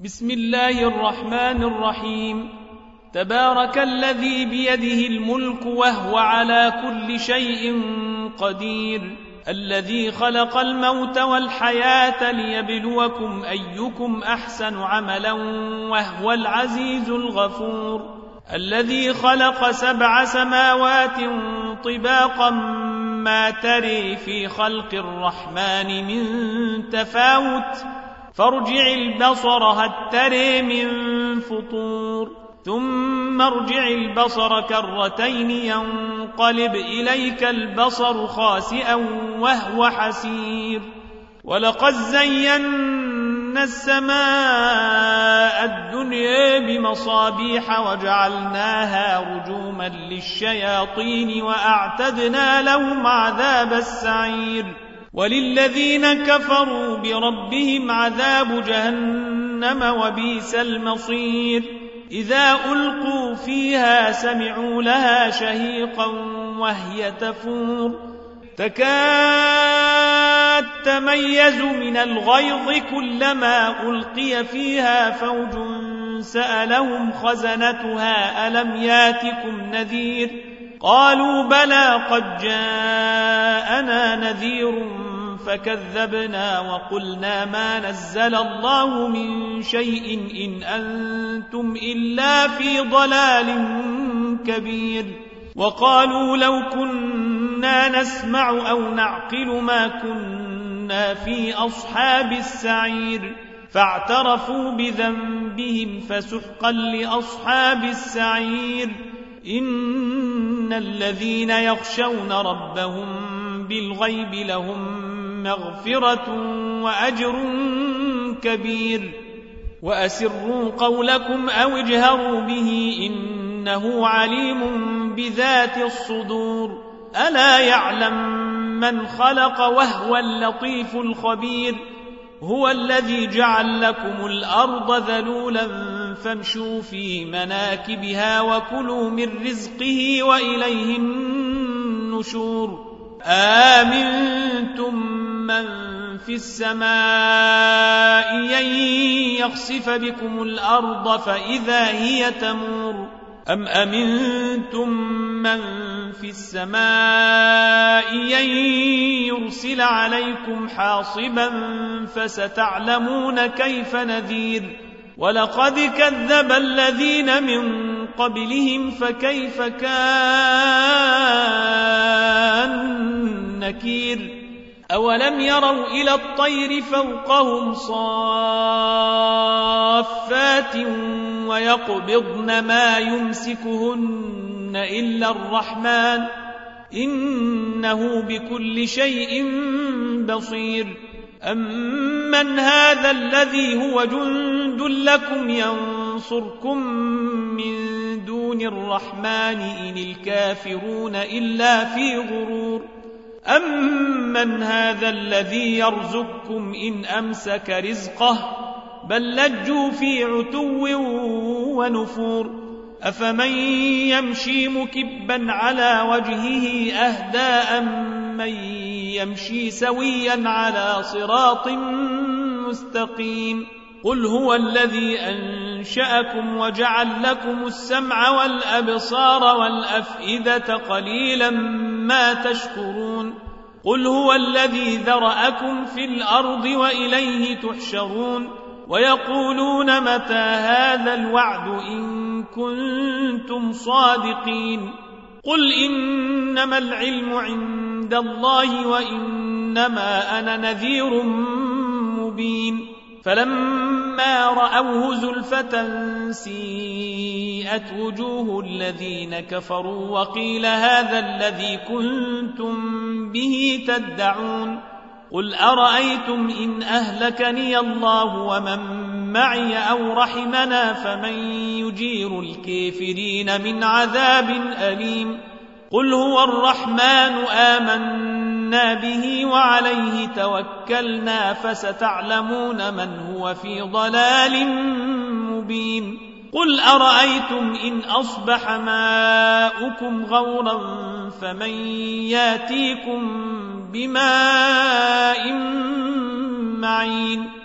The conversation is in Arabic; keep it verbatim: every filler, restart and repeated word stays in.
بسم الله الرحمن الرحيم. تبارك الذي بيده الملك وهو على كل شيء قدير، الذي خلق الموت والحياة ليبلوكم أيكم أحسن عملا وهو العزيز الغفور، الذي خلق سبع سماوات طباقا ما تري في خلق الرحمن من تفاوت فارجع البصر هل تري من فطور ثم ارجع البصر كرتين ينقلب إليك البصر خاسئا وهو حسير. ولقد زينا السماء الدنيا بمصابيح وجعلناها رجوما للشياطين وأعتدنا لهم عذاب السعير. وللذين كفروا بربهم عذاب جهنم وبئس المصير. إذا ألقوا فيها سمعوا لها شهيقا وهي تفور تكاد تميز من الغيظ كلما ألقي فيها فوج سألهم خزنتها ألم ياتكم نذير قالوا بلى قد جاءنا نذير فكذبنا وقلنا ما نزل الله من شيء إن أنتم إلا في ضلال كبير. وقالوا لو كنا نسمع أو نعقل ما كنا في أصحاب السعير فاعترفوا بذنبهم فسحقا لأصحاب السعير. إن الذين يخشون ربهم بالغيب لهم مغفرة وأجر كبير. وأسروا قولكم أو اجهروا به إنه عليم بذات الصدور. ألا يعلم من خلق وهو اللطيف الخبير. هو الذي جعل لكم الأرض ذلولا فامشوا في مناكبها وكلوا من رزقه وإليه النشور. آمنتم من في السماء أن يخسف بكم الأرض فإذا هي تمور أم أمنتم من في السماء أن يرسل عليكم حاصبا فستعلمون كيف نذير. ولقد كذب الذين من قبلهم فكيف كان نكير. أولم يروا إلى الطير فوقهم صافات ويقبضن ما يمسكهن إلا الرحمن إنه بكل شيء بصير. أمن هذا الذي هو جند لكم ينصركم من دون الرحمن إن الكافرون إلا في غرور. أمن هذا الذي يرزقكم إن أمسك رزقه بل لجوا في عتو ونفور. أفمن يمشي مكبا على وجهه أهدى أمن يمشي سويا على صراط مستقيم. قل هو الذي أنشأكم وجعل لكم السمع والأبصار والأفئدة قليلا ما تشكرون. قل هو الذي ذرأكم في الأرض وإليه تحشرون. ويقولون متى هذا الوعد إن كنتم صادقين. قل إنما العلم عند الله وإنما أنا نذير مبين. فلما رأوه زلفة سيئت وجوه الذين كفروا وقيل هذا الذي كنتم به تدعون. قل أرأيتم إن أهلكني الله ومن معي أو رحمنا فمن يجير الكافرين من عذاب أليم. قل هو الرحمن آمنا به وعليه توكلنا فستعلمون من هو في ضلال مبين. قل أرأيتم إن أصبح ماؤكم غورا فمن ياتيكم بماء معين.